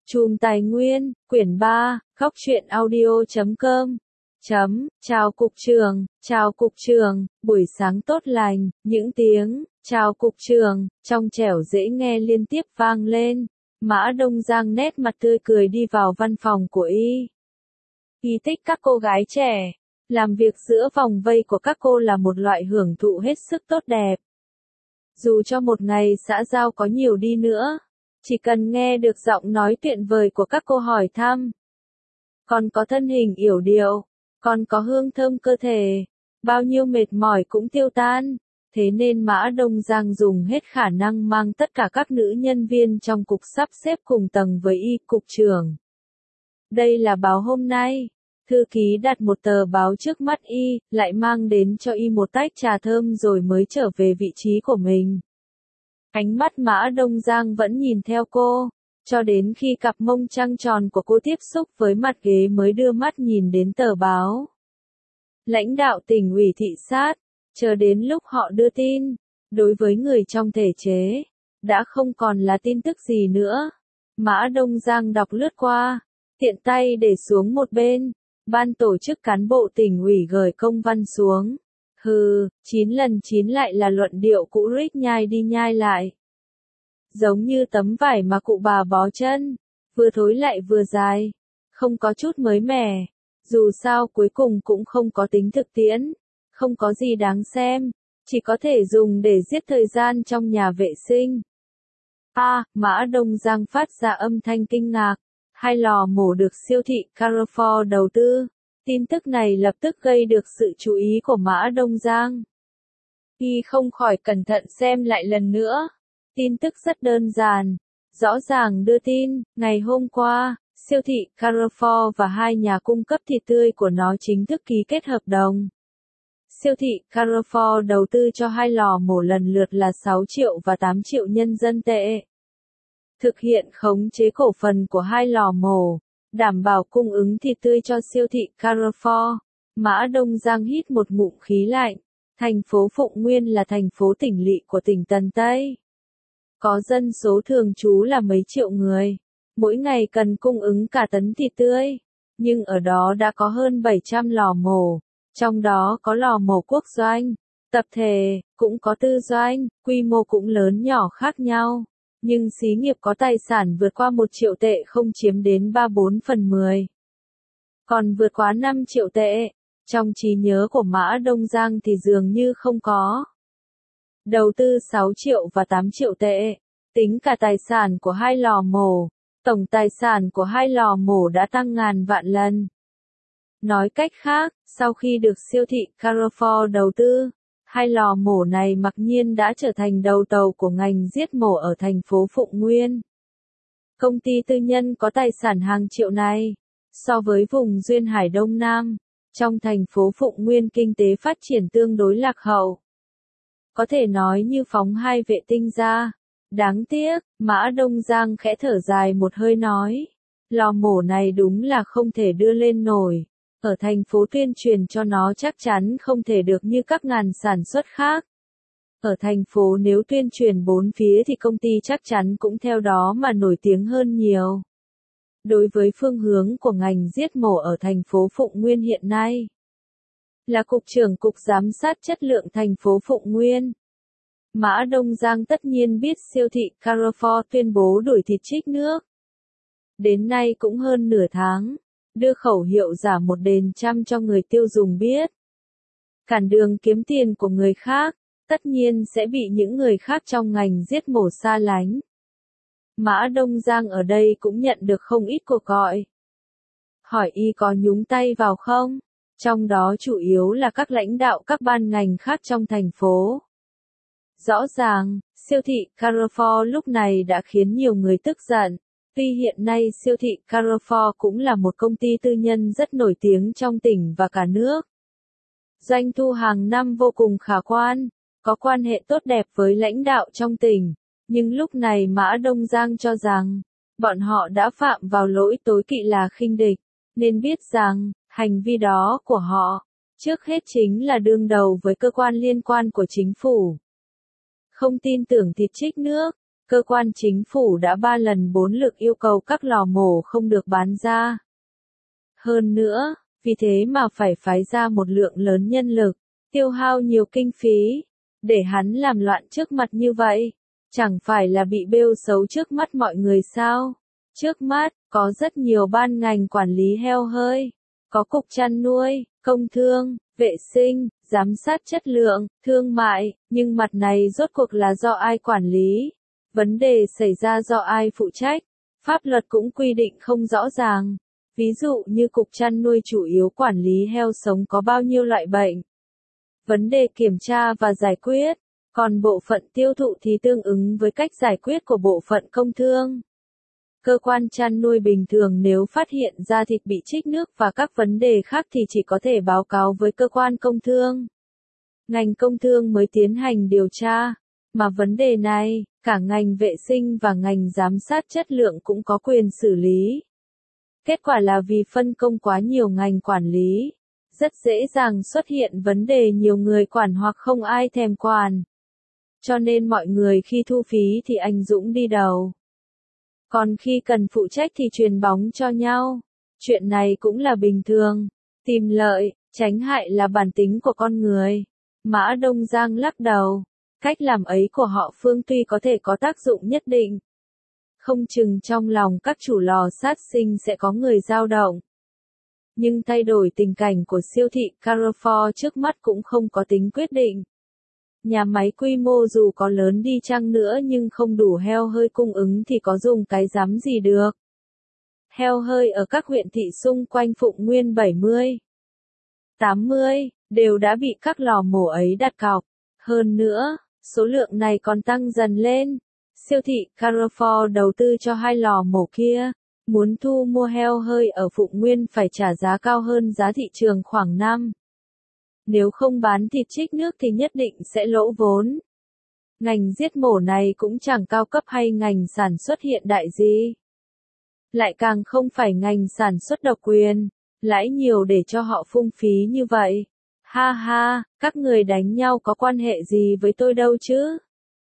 Chùm Tài Nguyên, quyển 3, Góc truyện audio.com. Chào cục trưởng, buổi sáng tốt lành, những tiếng, chào cục trưởng, trong trẻo dễ nghe liên tiếp vang lên. Mã Đông Giang nét mặt tươi cười đi vào văn phòng của y. Y thích các cô gái trẻ. Làm việc giữa vòng vây của các cô là một loại hưởng thụ hết sức tốt đẹp. Dù cho một ngày xã giao có nhiều đi nữa, chỉ cần nghe được giọng nói tuyệt vời của các cô hỏi thăm. Còn có thân hình yểu điệu, còn có hương thơm cơ thể, bao nhiêu mệt mỏi cũng tiêu tan. Thế nên Mã Đông Giang dùng hết khả năng mang tất cả các nữ nhân viên trong cục sắp xếp cùng tầng với y. Cục trưởng, đây là báo hôm nay. Thư ký đặt một tờ báo trước mắt y, lại mang đến cho y một tách trà thơm rồi mới trở về vị trí của mình. Ánh mắt Mã Đông Giang vẫn nhìn theo cô, cho đến khi cặp mông trăng tròn của cô tiếp xúc với mặt ghế mới đưa mắt nhìn đến tờ báo. Lãnh đạo tỉnh ủy thị sát, chờ đến lúc họ đưa tin, đối với người trong thể chế, đã không còn là tin tức gì nữa. Mã Đông Giang đọc lướt qua, tiện tay để xuống một bên. Ban tổ chức cán bộ tỉnh ủy gửi công văn xuống. 9 lần 9 lại là luận điệu cũ rích nhai đi nhai lại. Giống như tấm vải mà cụ bà bó chân, vừa thối lại vừa dài, không có chút mới mẻ. Dù sao cuối cùng cũng không có tính thực tiễn, không có gì đáng xem, chỉ có thể dùng để giết thời gian trong nhà vệ sinh. Mã Đông Giang phát ra âm thanh kinh ngạc. 2 lò mổ được siêu thị Carrefour đầu tư. Tin tức này lập tức gây được sự chú ý của Mã Đông Giang. Y không khỏi cẩn thận xem lại lần nữa. Tin tức rất đơn giản. Rõ ràng đưa tin, ngày hôm qua, siêu thị Carrefour và 2 nhà cung cấp thịt tươi của nó chính thức ký kết hợp đồng. Siêu thị Carrefour đầu tư cho 2 lò mổ lần lượt là 6 triệu và 8 triệu nhân dân tệ. Thực hiện khống chế cổ phần của 2 lò mổ, đảm bảo cung ứng thịt tươi cho siêu thị Carrefour. Mã Đông Giang hít một ngụm khí lạnh. Thành phố Phụng Nguyên là thành phố tỉnh lỵ của tỉnh Tân Tây. Có dân số thường trú là mấy triệu người. Mỗi ngày cần cung ứng cả tấn thịt tươi. Nhưng ở đó đã có hơn 700 lò mổ. Trong đó có lò mổ quốc doanh, tập thể, cũng có tư doanh, quy mô cũng lớn nhỏ khác nhau. Nhưng xí nghiệp có tài sản vượt qua 1 triệu tệ không chiếm đến 3/4. Còn vượt quá 5 triệu tệ, trong trí nhớ của Mã Đông Giang thì dường như không có. Đầu tư 6 triệu và 8 triệu tệ, tính cả tài sản của 2 lò mổ, tổng tài sản của 2 lò mổ đã tăng ngàn vạn lần. Nói cách khác, sau khi được siêu thị Carrefour đầu tư, 2 lò mổ này mặc nhiên đã trở thành đầu tàu của ngành giết mổ ở thành phố Phụng Nguyên. Công ty tư nhân có tài sản hàng triệu này, so với vùng duyên hải Đông Nam, trong thành phố Phụng Nguyên kinh tế phát triển tương đối lạc hậu. Có thể nói như phóng 2 vệ tinh ra. Đáng tiếc, Mã Đông Giang khẽ thở dài một hơi nói, lò mổ này đúng là không thể đưa lên nổi. Ở thành phố tuyên truyền cho nó chắc chắn không thể được như các ngành sản xuất khác. Ở thành phố nếu tuyên truyền 4 phía thì công ty chắc chắn cũng theo đó mà nổi tiếng hơn nhiều. Đối với phương hướng của ngành giết mổ ở thành phố Phụng Nguyên hiện nay, là Cục trưởng Cục Giám sát Chất lượng thành phố Phụng Nguyên. Mã Đông Giang tất nhiên biết siêu thị Carrefour tuyên bố đuổi thịt trích nước. Đến nay cũng hơn nửa tháng. Đưa khẩu hiệu giả một đền trăm cho người tiêu dùng biết. Cản đường kiếm tiền của người khác, tất nhiên sẽ bị những người khác trong ngành giết mổ xa lánh. Mã Đông Giang ở đây cũng nhận được không ít cuộc gọi. Hỏi y có nhúng tay vào không? Trong đó chủ yếu là các lãnh đạo các ban ngành khác trong thành phố. Rõ ràng, siêu thị Carrefour lúc này đã khiến nhiều người tức giận. Tuy hiện nay siêu thị Carrefour cũng là một công ty tư nhân rất nổi tiếng trong tỉnh và cả nước. Doanh thu hàng năm vô cùng khả quan, có quan hệ tốt đẹp với lãnh đạo trong tỉnh. Nhưng lúc này Mã Đông Giang cho rằng, bọn họ đã phạm vào lỗi tối kỵ là khinh địch, nên biết rằng, hành vi đó của họ, trước hết chính là đương đầu với cơ quan liên quan của chính phủ. Không tin tưởng thịt trích nước, Cơ quan chính phủ đã 3 lần 4 lượt yêu cầu các lò mổ không được bán ra. Hơn nữa, vì thế mà phải phái ra một lượng lớn nhân lực, tiêu hao nhiều kinh phí, để hắn làm loạn trước mặt như vậy. Chẳng phải là bị bêu xấu trước mắt mọi người sao? Trước mắt, có rất nhiều ban ngành quản lý heo hơi, có cục chăn nuôi, công thương, vệ sinh, giám sát chất lượng, thương mại, nhưng mặt này rốt cuộc là do ai quản lý? Vấn đề xảy ra do ai phụ trách? Pháp luật cũng quy định không rõ ràng. Ví dụ như cục chăn nuôi chủ yếu quản lý heo sống có bao nhiêu loại bệnh. Vấn đề kiểm tra và giải quyết, còn bộ phận tiêu thụ thì tương ứng với cách giải quyết của bộ phận công thương. Cơ quan chăn nuôi bình thường nếu phát hiện ra thịt bị trích nước và các vấn đề khác thì chỉ có thể báo cáo với cơ quan công thương. Ngành công thương mới tiến hành điều tra, mà vấn đề này, cả ngành vệ sinh và ngành giám sát chất lượng cũng có quyền xử lý. Kết quả là vì phân công quá nhiều ngành quản lý, rất dễ dàng xuất hiện vấn đề nhiều người quản hoặc không ai thèm quản. Cho nên mọi người khi thu phí thì anh Dũng đi đầu. Còn khi cần phụ trách thì truyền bóng cho nhau. Chuyện này cũng là bình thường. Tìm lợi, tránh hại là bản tính của con người. Mã Đông Giang lắc đầu. Cách làm ấy của họ Phương tuy có thể có tác dụng nhất định. Không chừng trong lòng các chủ lò sát sinh sẽ có người dao động. Nhưng thay đổi tình cảnh của siêu thị Carrefour trước mắt cũng không có tính quyết định. Nhà máy quy mô dù có lớn đi chăng nữa nhưng không đủ heo hơi cung ứng thì có dùng cái dám gì được. Heo hơi ở các huyện thị xung quanh Phụng Nguyên 70, 80, đều đã bị các lò mổ ấy đặt cọc. Hơn nữa, số lượng này còn tăng dần lên. Siêu thị Carrefour đầu tư cho 2 lò mổ kia, muốn thu mua heo hơi ở Phụng Nguyên phải trả giá cao hơn giá thị trường khoảng 5. Nếu không bán thịt trích nước thì nhất định sẽ lỗ vốn. Ngành giết mổ này cũng chẳng cao cấp hay ngành sản xuất hiện đại gì. Lại càng không phải ngành sản xuất độc quyền, lãi nhiều để cho họ phung phí như vậy. Ha ha, các người đánh nhau có quan hệ gì với tôi đâu chứ?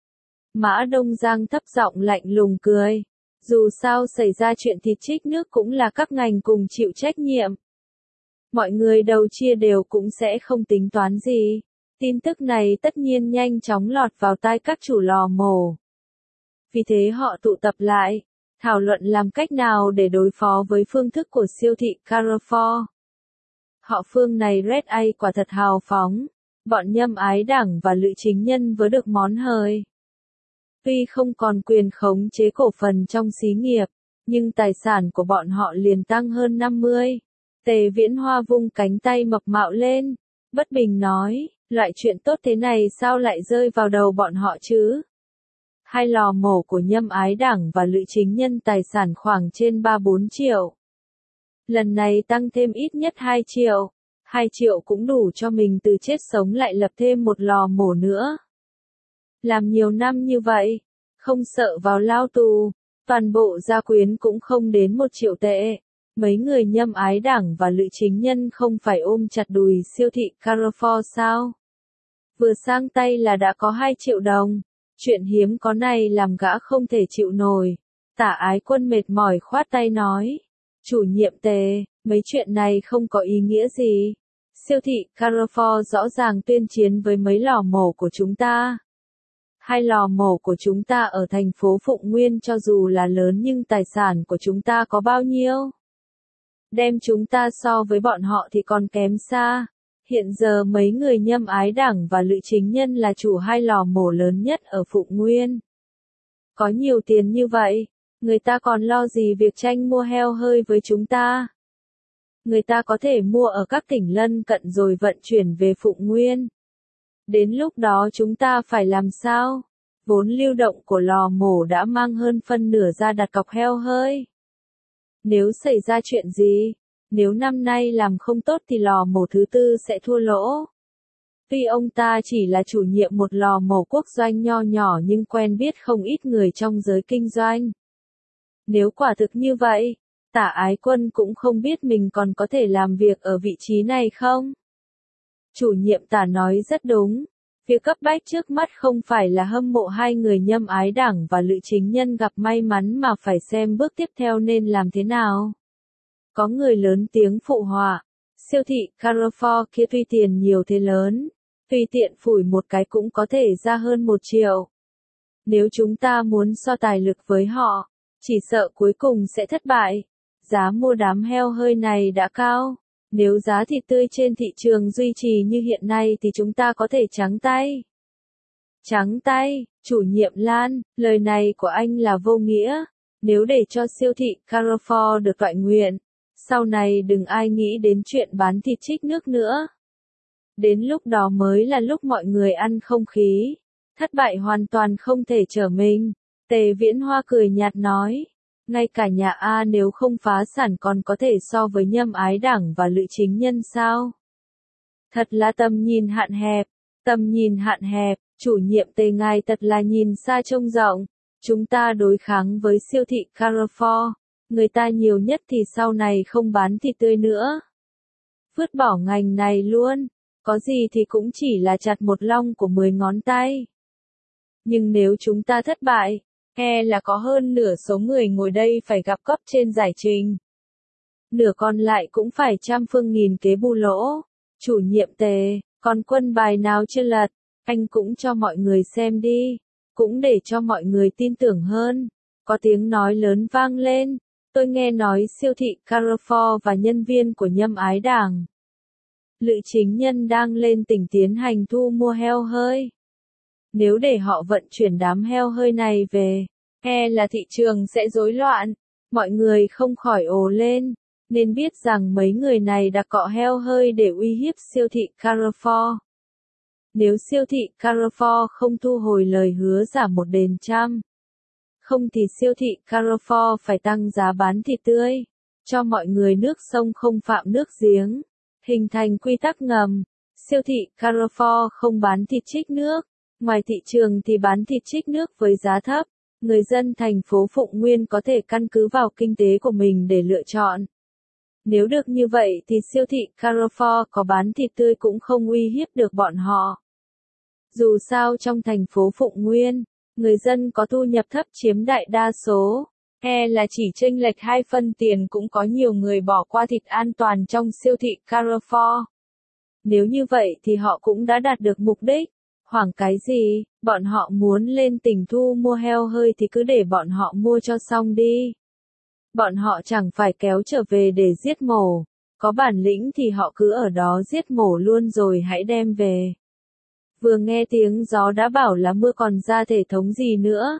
Mã Đông Giang thấp giọng lạnh lùng cười. Dù sao xảy ra chuyện thịt trích nước cũng là các ngành cùng chịu trách nhiệm. Mọi người đầu chia đều cũng sẽ không tính toán gì. Tin tức này tất nhiên nhanh chóng lọt vào tai các chủ lò mổ. Vì thế họ tụ tập lại, thảo luận làm cách nào để đối phó với phương thức của siêu thị Carrefour. Họ Phương này Red A quả thật hào phóng. Bọn Nhâm Ái Đảng và Lữ Chính Nhân vớ được món hời. Tuy không còn quyền khống chế cổ phần trong xí nghiệp, nhưng tài sản của bọn họ liền tăng hơn 50. Tề Viễn Hoa vung cánh tay mập mạo lên, bất bình nói, loại chuyện tốt thế này sao lại rơi vào đầu bọn họ chứ? 2 lò mổ của Nhâm Ái Đảng và Lữ Chính Nhân tài sản khoảng trên 3-4 triệu. Lần này tăng thêm ít nhất 2 triệu. 2 triệu cũng đủ cho mình từ chết sống lại lập thêm một lò mổ nữa. Làm nhiều năm như vậy, không sợ vào lao tù, toàn bộ gia quyến cũng không đến 1 triệu tệ. Mấy người Nhâm Ái Đảng và Lữ Chính Nhân không phải ôm chặt đùi siêu thị Carrefour sao? Vừa sang tay là đã có 2 triệu đồng. Chuyện hiếm có này làm gã không thể chịu nổi. Tả Ái Quân mệt mỏi khoát tay nói. Chủ nhiệm Tề, mấy chuyện này không có ý nghĩa gì. Siêu thị Carrefour rõ ràng tuyên chiến với mấy lò mổ của chúng ta. 2 lò mổ của chúng ta ở thành phố Phụng Nguyên cho dù là lớn nhưng tài sản của chúng ta có bao nhiêu? Đem chúng ta so với bọn họ thì còn kém xa. Hiện giờ mấy người Nhâm Ái Đảng và Lữ Chính Nhân là chủ 2 lò mổ lớn nhất ở Phụng Nguyên. Có nhiều tiền như vậy, người ta còn lo gì việc tranh mua heo hơi với chúng ta? Người ta có thể mua ở các tỉnh lân cận rồi vận chuyển về Phụng Nguyên. Đến lúc đó chúng ta phải làm sao? Vốn lưu động của lò mổ đã mang hơn phân nửa ra đặt cọc heo hơi. Nếu xảy ra chuyện gì, nếu năm nay làm không tốt thì lò mổ thứ 4 sẽ thua lỗ. Tuy ông ta chỉ là chủ nhiệm một lò mổ quốc doanh nho nhỏ nhưng quen biết không ít người trong giới kinh doanh. Nếu quả thực như vậy, Tả Ái Quân cũng không biết mình còn có thể làm việc ở vị trí này không? Chủ nhiệm Tả nói rất đúng. Việc cấp bách trước mắt không phải là hâm mộ hai người Nhâm Ái Đẳng và Lữ Chính Nhân gặp may mắn mà phải xem bước tiếp theo nên làm thế nào. Có người lớn tiếng phụ họa. Siêu thị Carrefour kia tuy tiền nhiều thế lớn, tùy tiện phủi một cái cũng có thể ra hơn 1 triệu. Nếu chúng ta muốn so tài lực với họ, chỉ sợ cuối cùng sẽ thất bại. Giá mua đám heo hơi này đã cao. Nếu giá thịt tươi trên thị trường duy trì như hiện nay thì chúng ta có thể trắng tay. Trắng tay, chủ nhiệm Lan, lời này của anh là vô nghĩa. Nếu để cho siêu thị Carrefour được toại nguyện, sau này đừng ai nghĩ đến chuyện bán thịt trích nước nữa. Đến lúc đó mới là lúc mọi người ăn không khí. Thất bại hoàn toàn không thể trở mình. Tề Viễn Hoa cười nhạt nói. Ngay cả nhà A nếu không phá sản còn có thể so với Nhâm Ái Đẳng và Lữ Chính Nhân sao? Thật là tầm nhìn hạn hẹp. Tầm nhìn hạn hẹp, chủ nhiệm Tề ngài thật là nhìn xa trông rộng. Chúng ta đối kháng với siêu thị Carrefour. Người ta nhiều nhất thì sau này không bán thịt tươi nữa. Vứt bỏ ngành này luôn. Có gì thì cũng chỉ là chặt một long của 10 ngón tay. Nhưng nếu chúng ta thất bại, e là có hơn nửa số người ngồi đây phải gặp cấp trên giải trình. Nửa còn lại cũng phải trăm phương nghìn kế bù lỗ. Chủ nhiệm Tề, còn quân bài nào chưa lật, anh cũng cho mọi người xem đi. Cũng để cho mọi người tin tưởng hơn. Có tiếng nói lớn vang lên. Tôi nghe nói siêu thị Carrefour và nhân viên của Nhâm Ái Đảng, Lữ Chính Nhân đang lên tỉnh tiến hành thu mua heo hơi. Nếu để họ vận chuyển đám heo hơi này về, e là thị trường sẽ rối loạn. Mọi người không khỏi ồ lên, nên biết rằng mấy người này đã cọ heo hơi để uy hiếp siêu thị Carrefour. Nếu siêu thị Carrefour không thu hồi lời hứa giảm 1 đền trăm, không thì siêu thị Carrefour phải tăng giá bán thịt tươi, cho mọi người nước sông không phạm nước giếng, hình thành quy tắc ngầm. Siêu thị Carrefour không bán thịt trích nước, ngoài thị trường thì bán thịt trích nước với giá thấp. Người dân thành phố Phụng Nguyên có thể căn cứ vào kinh tế của mình để lựa chọn. Nếu được như vậy thì siêu thị Carrefour có bán thịt tươi cũng không uy hiếp được bọn họ. Dù sao trong thành phố Phụng Nguyên, người dân có thu nhập thấp chiếm đại đa số, e là chỉ chênh lệch 2 phân tiền cũng có nhiều người bỏ qua thịt an toàn trong siêu thị Carrefour. Nếu như vậy thì họ cũng đã đạt được mục đích. Hoảng cái gì, bọn họ muốn lên tỉnh thu mua heo hơi thì cứ để bọn họ mua cho xong đi. Bọn họ chẳng phải kéo trở về để giết mổ, có bản lĩnh thì họ cứ ở đó giết mổ luôn rồi hãy đem về. Vừa nghe tiếng gió đã bảo là mưa còn ra thể thống gì nữa.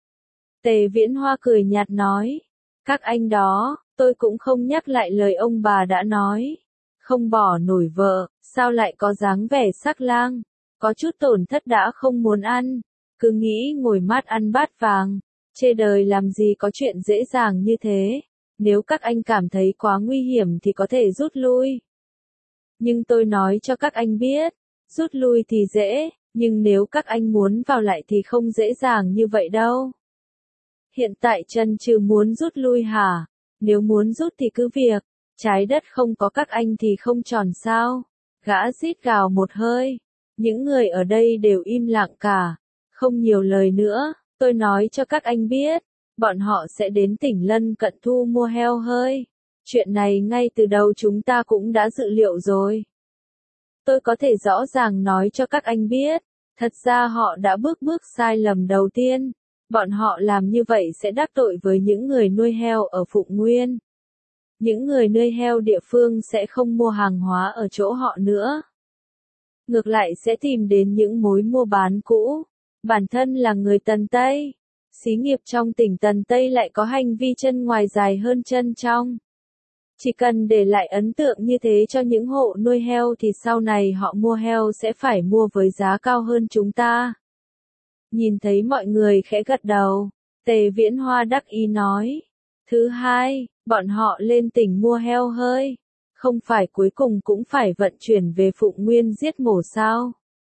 Tề Viễn Hoa cười nhạt nói, các anh đó, tôi cũng không nhắc lại lời ông bà đã nói. Không bỏ nổi vợ, sao lại có dáng vẻ sắc lang, có chút tổn thất đã không muốn ăn, cứ nghĩ ngồi mát ăn bát vàng, chê đời làm gì có chuyện dễ dàng như thế. Nếu các anh cảm thấy quá nguy hiểm thì có thể rút lui. Nhưng tôi nói cho các anh biết, rút lui thì dễ, nhưng nếu các anh muốn vào lại thì không dễ dàng như vậy đâu. Hiện tại Trần Trừ muốn rút lui hả? Nếu muốn rút thì cứ việc, trái đất không có các anh thì không tròn sao? Gã rít gào một hơi. Những người ở đây đều im lặng cả, không nhiều lời nữa. Tôi nói cho các anh biết, bọn họ sẽ đến tỉnh lân cận thu mua heo hơi. Chuyện này ngay từ đầu chúng ta cũng đã dự liệu rồi. Tôi có thể rõ ràng nói cho các anh biết, thật ra họ đã bước sai lầm đầu tiên. Bọn họ làm như vậy sẽ đắc tội với những người nuôi heo ở Phụng Nguyên. Những người nuôi heo địa phương sẽ không mua hàng hóa ở chỗ họ nữa. Ngược lại sẽ tìm đến những mối mua bán cũ. Bản thân là người Tần Tây, xí nghiệp trong tỉnh Tần Tây lại có hành vi chân ngoài dài hơn chân trong. Chỉ cần để lại ấn tượng như thế cho những hộ nuôi heo thì sau này họ mua heo sẽ phải mua với giá cao hơn chúng ta. Nhìn thấy mọi người khẽ gật đầu, Tề Viễn Hoa đắc ý nói. Thứ hai, bọn họ lên tỉnh mua heo hơi. Không phải cuối cùng cũng phải vận chuyển về Phụng Nguyên giết mổ sao?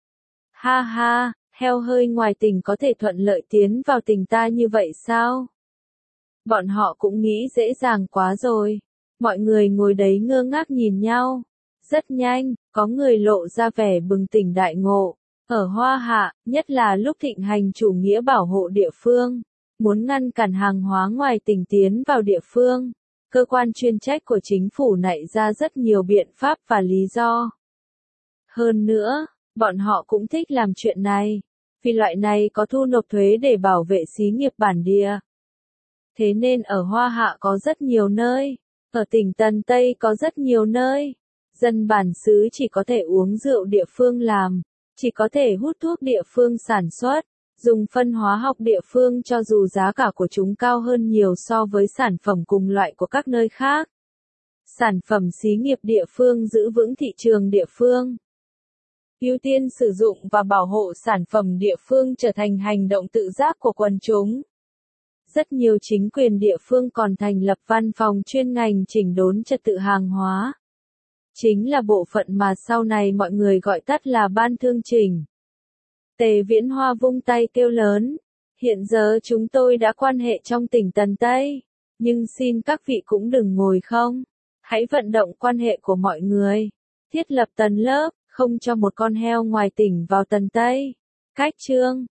Ha ha, heo hơi ngoài tỉnh có thể thuận lợi tiến vào tỉnh ta như vậy sao? Bọn họ cũng nghĩ dễ dàng quá rồi. Mọi người ngồi đấy ngơ ngác nhìn nhau. Rất nhanh, có người lộ ra vẻ bừng tỉnh đại ngộ. Ở Hoa Hạ, nhất là lúc thịnh hành chủ nghĩa bảo hộ địa phương, muốn ngăn cản hàng hóa ngoài tỉnh tiến vào địa phương, cơ quan chuyên trách của chính phủ nảy ra rất nhiều biện pháp và lý do. Hơn nữa, bọn họ cũng thích làm chuyện này, vì loại này có thu nộp thuế để bảo vệ xí nghiệp bản địa. Thế nên ở Hoa Hạ có rất nhiều nơi, ở tỉnh Tần Tây có rất nhiều nơi, dân bản xứ chỉ có thể uống rượu địa phương làm, chỉ có thể hút thuốc địa phương sản xuất, dùng phân hóa học địa phương cho dù giá cả của chúng cao hơn nhiều so với sản phẩm cùng loại của các nơi khác. Sản phẩm xí nghiệp địa phương giữ vững thị trường địa phương. Ưu tiên sử dụng và bảo hộ sản phẩm địa phương trở thành hành động tự giác của quần chúng. Rất nhiều chính quyền địa phương còn thành lập văn phòng chuyên ngành chỉnh đốn trật tự hàng hóa. Chính là bộ phận mà sau này mọi người gọi tắt là ban thương chỉnh. Tề Viễn Hoa vung tay kêu lớn, hiện giờ chúng tôi đã quan hệ trong tỉnh Tần Tây, nhưng xin các vị cũng đừng ngồi không, hãy vận động quan hệ của mọi người, thiết lập tầng lớp, không cho một con heo ngoài tỉnh vào Tần Tây. Cách chương